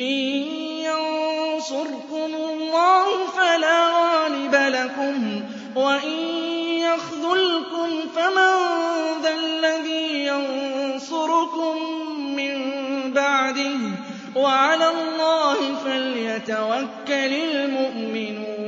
إِن يَنصُرْكُمُ اللَّهُ فَلَا غَالِبَ لَكُمْ وَإِن يَخْذُلْكُمْ فَمَن ذَا الَّذِي يَنصُرُكُم مِّن بَعْدِهِ ۗ وَعَلَى اللَّهِ فَلْيَتَوَكَّلِ الْمُؤْمِنُونَ